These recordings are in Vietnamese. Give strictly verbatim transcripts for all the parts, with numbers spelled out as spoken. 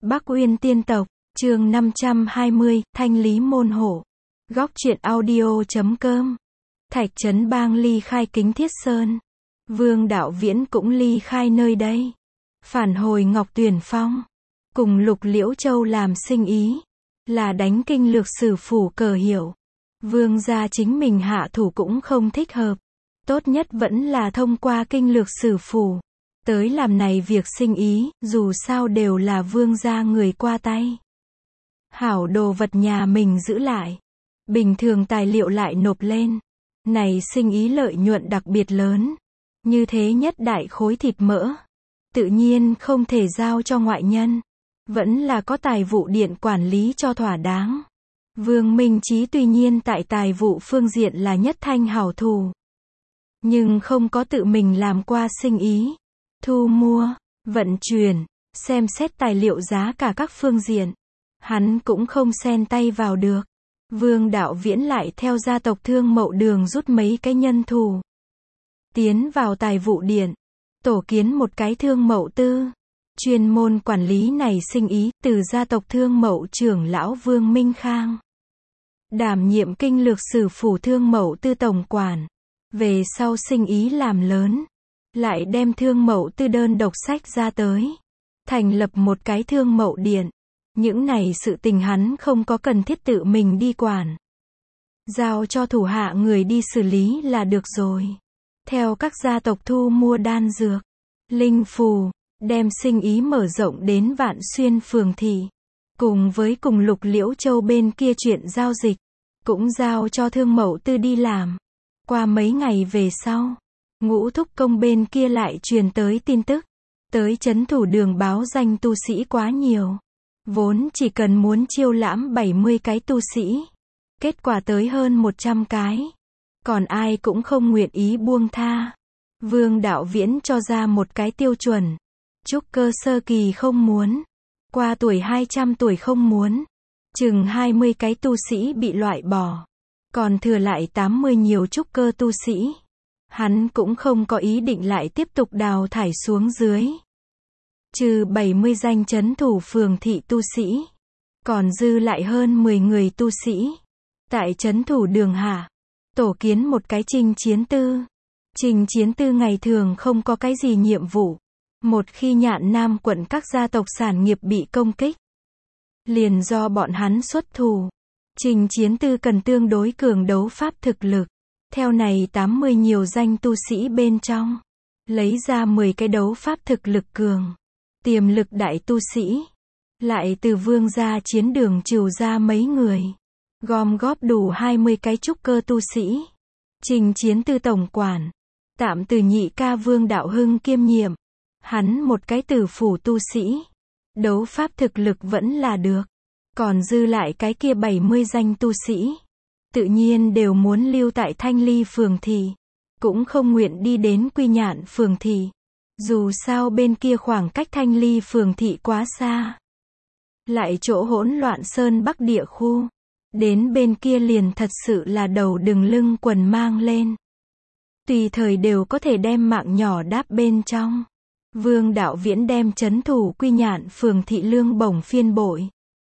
Bắc Uyên Tiên Tộc, chương năm trăm hai mươi, Thanh lý môn hộ. Góc truyện audio chấm com. Thạch Trấn Bang ly khai Kính Thiết Sơn. Vương Đạo Viễn cũng ly khai nơi đây. Phản hồi Ngọc Tuyền Phong. Cùng Lục Liễu Châu làm sinh ý. Là đánh kinh lược sử phủ cờ hiệu. Vương gia chính mình hạ thủ cũng không thích hợp. Tốt nhất vẫn là thông qua kinh lược sử phủ. Tới làm này việc sinh ý, dù sao đều là vương gia người qua tay. Hảo đồ vật nhà mình giữ lại. Bình thường tài liệu lại nộp lên. Này sinh ý lợi nhuận đặc biệt lớn. Như thế nhất đại khối thịt mỡ. Tự nhiên không thể giao cho ngoại nhân. Vẫn là có tài vụ điện quản lý cho thỏa đáng. Vương Minh Chí tuy nhiên tại tài vụ phương diện là nhất thanh hảo thủ. Nhưng không có tự mình làm qua sinh ý. Thu mua, vận chuyển, xem xét tài liệu giá cả các phương diện. Hắn cũng không xen tay vào được. Vương Đạo Viễn lại theo gia tộc Thương Mậu Đường rút mấy cái nhân thủ. Tiến vào tài vụ điện. Tổ kiến một cái thương mậu tư. Chuyên môn quản lý này sinh ý từ gia tộc Thương Mậu trưởng lão Vương Minh Khang. Đảm nhiệm kinh lược sử phủ Thương Mậu tư tổng quản. Về sau sinh ý làm lớn. Lại đem Thương Mậu tư đơn độc sách ra tới. Thành lập một cái Thương Mậu điện. Những này sự tình hắn không có cần thiết tự mình đi quản. Giao cho thủ hạ người đi xử lý là được rồi. Theo các gia tộc thu mua đan dược, linh phù, đem sinh ý mở rộng đến Vạn Xuyên phường thị. Cùng với cùng Lục Liễu Châu bên kia chuyện giao dịch, cũng giao cho Thương Mậu tư đi làm. Qua mấy ngày về sau, Ngũ Thúc Công bên kia lại truyền tới tin tức. Tới trấn thủ đường báo danh tu sĩ quá nhiều. Vốn chỉ cần muốn chiêu lãm bảy mươi cái tu sĩ. Kết quả tới hơn một trăm cái. Còn ai cũng không nguyện ý buông tha. Vương Đạo Viễn cho ra một cái tiêu chuẩn. Trúc cơ sơ kỳ không muốn. Qua tuổi hai trăm tuổi không muốn. Chừng hai mươi cái tu sĩ bị loại bỏ. Còn thừa lại tám mươi nhiều trúc cơ tu sĩ. Hắn cũng không có ý định lại tiếp tục đào thải xuống dưới. Trừ bảy mươi danh trấn thủ phường thị tu sĩ. Còn dư lại hơn mười người tu sĩ. Tại trấn thủ đường hạ. Tổ kiến một cái trình chiến tư. Trình chiến tư ngày thường không có cái gì nhiệm vụ. Một khi Nhạn Nam quận các gia tộc sản nghiệp bị công kích. Liền do bọn hắn xuất thủ. Trình chiến tư cần tương đối cường đấu pháp thực lực. Theo này tám mươi nhiều danh tu sĩ bên trong. Lấy ra mười cái đấu pháp thực lực cường. Tiềm lực đại tu sĩ. Lại từ vương gia chiến đường trừ ra mấy người. Gom góp đủ hai mươi cái trúc cơ tu sĩ. Trình chiến tư tổng quản. Tạm từ nhị ca Vương Đạo Hưng kiêm nhiệm. Hắn một cái tử phủ tu sĩ. Đấu pháp thực lực vẫn là được. Còn dư lại cái kia bảy mươi danh tu sĩ. Tự nhiên đều muốn lưu tại Thanh Ly phường thị. Cũng không nguyện đi đến Quy Nhạn phường thị. Dù sao bên kia khoảng cách Thanh Ly phường thị quá xa. Lại chỗ hỗn loạn sơn bắc địa khu. Đến bên kia liền thật sự là đầu đừng lưng quần mang lên. Tùy thời đều có thể đem mạng nhỏ đáp bên trong. Vương Đạo Viễn đem trấn thủ Quy Nhạn phường thị lương bổng phiên bội.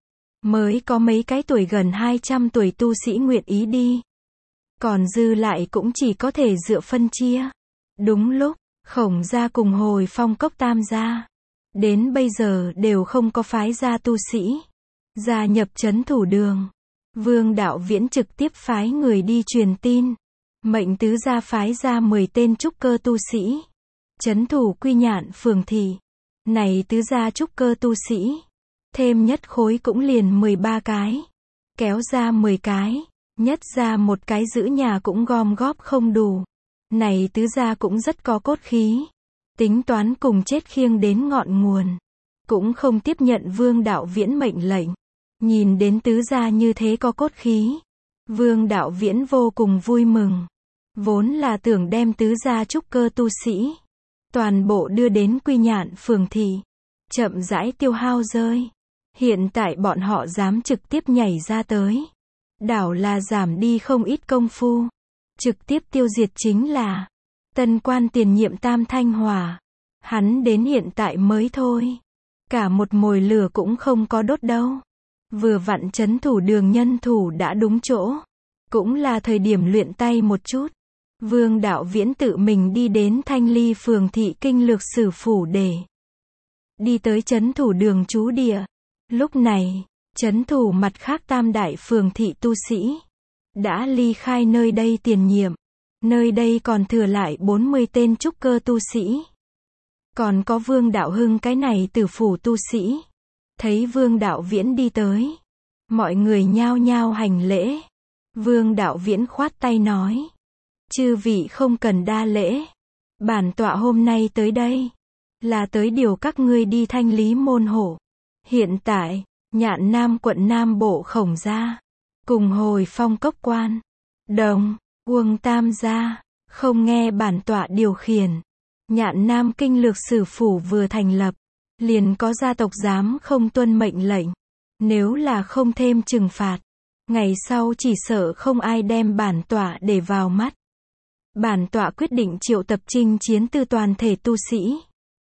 Mới có mấy cái tuổi gần hai trăm tuổi tu sĩ nguyện ý đi. Còn dư lại cũng chỉ có thể dựa phân chia. Đúng lúc, Khổng gia cùng Hồi Phong Cốc Tam gia. Đến bây giờ đều không có phái gia tu sĩ. Gia nhập trấn thủ đường. Vương Đạo Viễn trực tiếp phái người đi truyền tin. Mệnh tứ gia phái ra mười tên trúc cơ tu sĩ. Trấn thủ Quy Nhạn phường thị. Này tứ gia trúc cơ tu sĩ. Thêm nhất khối cũng liền mười ba cái. Kéo ra mười cái. Nhất ra một cái giữ nhà cũng gom góp không đủ. Này tứ gia cũng rất có cốt khí. Tính toán cùng chết khiêng đến ngọn nguồn. Cũng không tiếp nhận Vương Đạo Viễn mệnh lệnh. Nhìn đến tứ gia như thế có cốt khí. Vương Đạo Viễn vô cùng vui mừng. Vốn là tưởng đem tứ gia trúc cơ tu sĩ. Toàn bộ đưa đến Quy Nhạn phường thị. Chậm rãi tiêu hao rơi. Hiện tại bọn họ dám trực tiếp nhảy ra tới. Đảo là giảm đi không ít công phu. Trực tiếp tiêu diệt chính là tân quan tiền nhiệm Tam Thanh Hòa. Hắn đến hiện tại mới thôi. Cả một mồi lửa cũng không có đốt đâu. Vừa vặn trấn thủ đường nhân thủ đã đúng chỗ. Cũng là thời điểm luyện tay một chút. Vương Đạo Viễn tự mình đi đến Thanh Ly phường thị kinh lược sử phủ để đi tới trấn thủ đường trú địa. Lúc này, trấn thủ mặt khác tam đại phường thị tu sĩ đã ly khai nơi đây tiền nhiệm. Nơi đây còn thừa lại bốn mươi tên trúc cơ tu sĩ. Còn có Vương Đạo Hưng cái này tử phủ tu sĩ. Thấy Vương Đạo Viễn đi tới, mọi người nhao nhao hành lễ. Vương Đạo Viễn khoát tay nói: chư vị không cần đa lễ. Bản tọa hôm nay tới đây là tới điều các ngươi đi Thanh Lý môn hộ. Hiện tại, Nhạn Nam quận Nam Bộ Khổng gia cùng Hồi Phong Cốc quan, Đồng, Uông Tam gia không nghe bản tọa điều khiển. Nhạn Nam kinh lược sử phủ vừa thành lập, liền có gia tộc dám không tuân mệnh lệnh. Nếu là không thêm trừng phạt, ngày sau chỉ sợ không ai đem bản tọa để vào mắt. Bản tọa quyết định triệu tập chinh chiến tư toàn thể tu sĩ,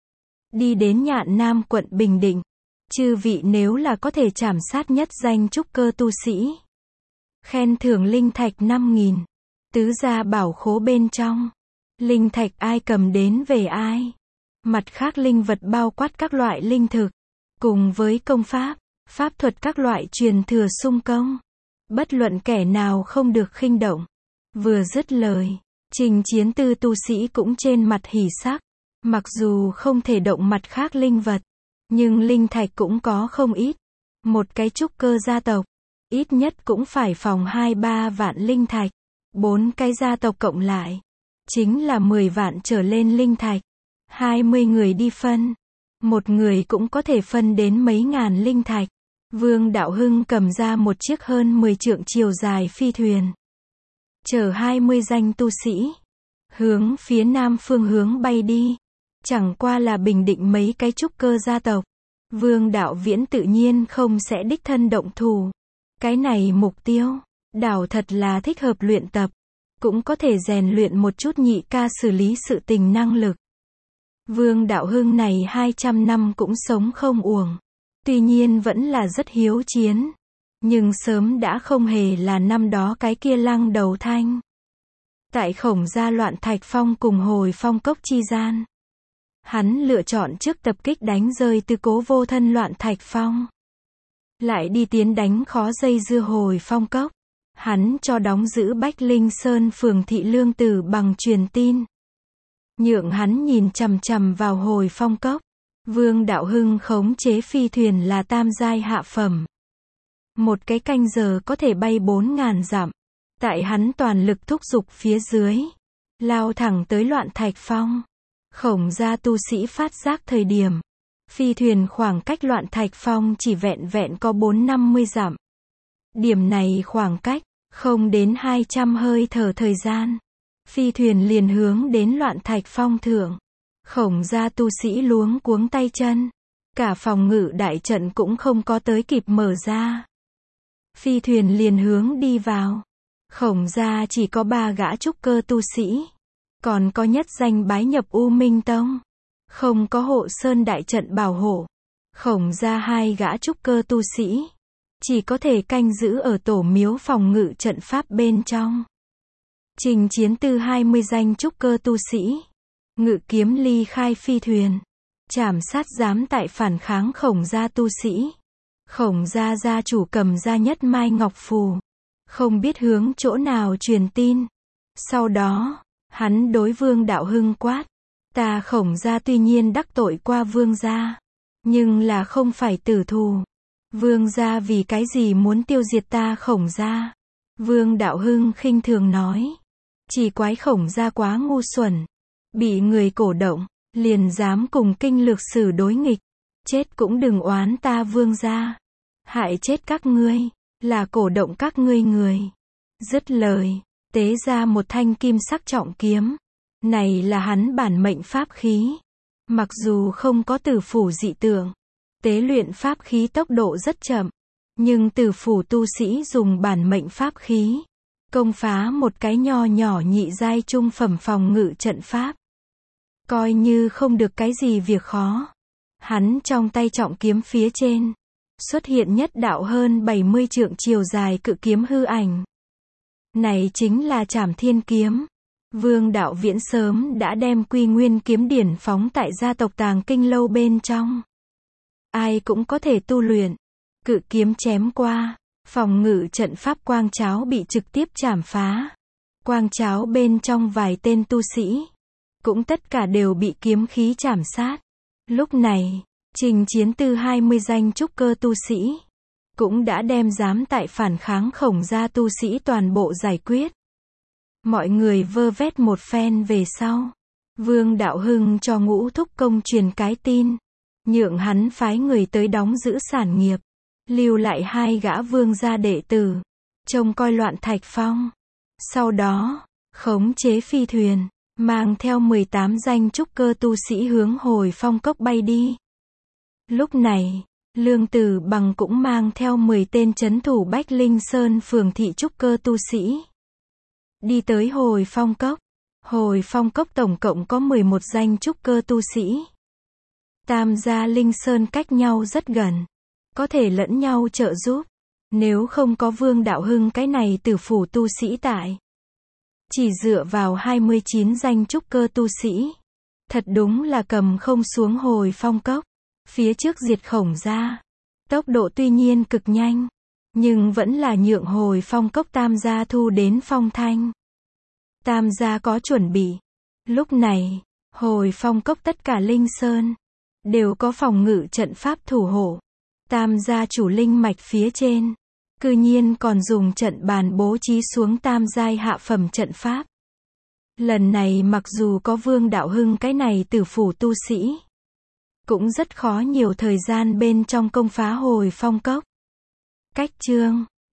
đi đến Nhạn Nam quận Bình Định. Chư vị nếu là có thể trảm sát nhất danh trúc cơ tu sĩ, khen thưởng linh thạch năm nghìn. Tứ gia bảo khố bên trong, linh thạch ai cầm đến về ai. Mặt khác linh vật bao quát các loại linh thực, cùng với công pháp, pháp thuật các loại truyền thừa sung công. Bất luận kẻ nào không được khinh động. Vừa dứt lời, Trình Chiến Tư tu sĩ cũng trên mặt hỉ sắc. Mặc dù không thể động mặt khác linh vật, nhưng linh thạch cũng có không ít. Một cái trúc cơ gia tộc, ít nhất cũng phải phòng hai ba vạn linh thạch. Bốn cái gia tộc cộng lại, chính là mười vạn trở lên linh thạch. hai mươi người đi phân, một người cũng có thể phân đến mấy ngàn linh thạch. Vương Đạo Hưng cầm ra một chiếc hơn mười trượng chiều dài phi thuyền, chở hai mươi danh tu sĩ, hướng phía nam phương hướng bay đi. Chẳng qua là Bình Định mấy cái trúc cơ gia tộc, Vương Đạo Viễn tự nhiên không sẽ đích thân động thủ. Cái này mục tiêu, đảo thật là thích hợp luyện tập, cũng có thể rèn luyện một chút nhị ca xử lý sự tình năng lực. Vương Đạo Hưng này hai trăm năm cũng sống không uổng. Tuy nhiên vẫn là rất hiếu chiến, nhưng sớm đã không hề là năm đó cái kia lăng đầu thanh. Tại Khổng gia loạn Thạch Phong cùng Hồi Phong Cốc chi gian, hắn lựa chọn trước tập kích đánh rơi Tư Cố Vô Thân loạn Thạch Phong, lại đi tiến đánh khó dây dưa Hồi Phong Cốc. Hắn cho đóng giữ Bách Linh Sơn phường thị Lương Tử bằng truyền tin, nhượng hắn nhìn chằm chằm vào Hồi Phong Cốc. Vương Đạo Hưng khống chế phi thuyền là tam giai hạ phẩm, một cái canh giờ có thể bay bốn ngàn dặm. Tại hắn toàn lực thúc giục phía dưới, lao thẳng tới loạn Thạch Phong. Khổng gia tu sĩ phát giác thời điểm, phi thuyền khoảng cách loạn Thạch Phong chỉ vẹn vẹn có bốn năm mươi dặm. Điểm này khoảng cách, không đến hai trăm hơi thở thời gian, phi thuyền liền hướng đến loạn Thạch Phong thượng. Khổng gia tu sĩ luống cuống tay chân, cả phòng ngự đại trận cũng không có tới kịp mở ra. Phi thuyền liền hướng đi vào. Khổng gia chỉ có ba gã trúc cơ tu sĩ, còn có nhất danh bái nhập U Minh Tông, không có hộ sơn đại trận bảo hộ. Khổng gia hai gã trúc cơ tu sĩ, chỉ có thể canh giữ ở tổ miếu phòng ngự trận pháp bên trong. Trình Chiến Tư hai mươi danh trúc cơ tu sĩ, ngự kiếm ly khai phi thuyền, trảm sát dám tại phản kháng Khổng gia tu sĩ. Khổng gia gia chủ cầm ra nhất mai ngọc phù, không biết hướng chỗ nào truyền tin. Sau đó, hắn đối Vương Đạo Hưng quát: ta Khổng gia tuy nhiên đắc tội qua Vương gia, nhưng là không phải tử thù. Vương gia vì cái gì muốn tiêu diệt ta Khổng gia? Vương Đạo Hưng khinh thường nói: chỉ quái Khổng gia quá ngu xuẩn, bị người cổ động, liền dám cùng kinh lược sử đối nghịch. Chết cũng đừng oán ta Vương gia, hại chết các ngươi, là cổ động các ngươi người. Dứt lời, tế ra một thanh kim sắc trọng kiếm. Này là hắn bản mệnh pháp khí. Mặc dù không có tử phủ dị tượng, tế luyện pháp khí tốc độ rất chậm, nhưng tử phủ tu sĩ dùng bản mệnh pháp khí, công phá một cái nho nhỏ nhị giai trung phẩm phòng ngự trận pháp, coi như không được cái gì việc khó. Hắn trong tay trọng kiếm phía trên, xuất hiện nhất đạo hơn bảy mươi trượng chiều dài cự kiếm hư ảnh. Này chính là Trảm Thiên kiếm. Vương Đạo Viễn sớm đã đem Quy Nguyên kiếm điển phóng tại gia tộc Tàng Kinh lâu bên trong. Ai cũng có thể tu luyện. Cự kiếm chém qua, phòng ngự trận pháp quang cháo bị trực tiếp chảm phá. Quang cháo bên trong vài tên tu sĩ, cũng tất cả đều bị kiếm khí chảm sát. Lúc này, Trình Chiến Tư hai mươi danh trúc cơ tu sĩ, cũng đã đem dám tại phản kháng Khổng gia tu sĩ toàn bộ giải quyết. Mọi người vơ vét một phen về sau, Vương Đạo Hưng cho Ngũ Thúc Công truyền cái tin, nhượng hắn phái người tới đóng giữ sản nghiệp, lưu lại hai gã vương gia đệ tử, trông coi loạn Thạch Phong. Sau đó, khống chế phi thuyền, mang theo mười tám danh trúc cơ tu sĩ hướng Hồi Phong Cốc bay đi. Lúc này, Lương Tử Bằng cũng mang theo mười tên trấn thủ Bách Linh Sơn phường thị trúc cơ tu sĩ, đi tới Hồi Phong Cốc. Hồi Phong Cốc tổng cộng có mười một danh trúc cơ tu sĩ. Tam gia Linh Sơn cách nhau rất gần, có thể lẫn nhau trợ giúp. Nếu không có Vương Đạo Hưng cái này tử phủ tu sĩ tại, chỉ dựa vào hai mươi chín danh trúc cơ tu sĩ, thật đúng là cầm không xuống Hồi Phong Cốc. Phía trước diệt Khổng gia, tốc độ tuy nhiên cực nhanh, nhưng vẫn là nhượng Hồi Phong Cốc tam gia thu đến phong thanh. Tam gia có chuẩn bị. Lúc này, Hồi Phong Cốc tất cả Linh Sơn đều có phòng ngự trận pháp thủ hộ. Tam gia chủ linh mạch phía trên, cư nhiên còn dùng trận bàn bố trí xuống tam giai hạ phẩm trận pháp. Lần này mặc dù có Vương Đạo Hưng cái này tử phủ tu sĩ, cũng rất khó nhiều thời gian bên trong công phá Hồi Phong Cốc. Cách chương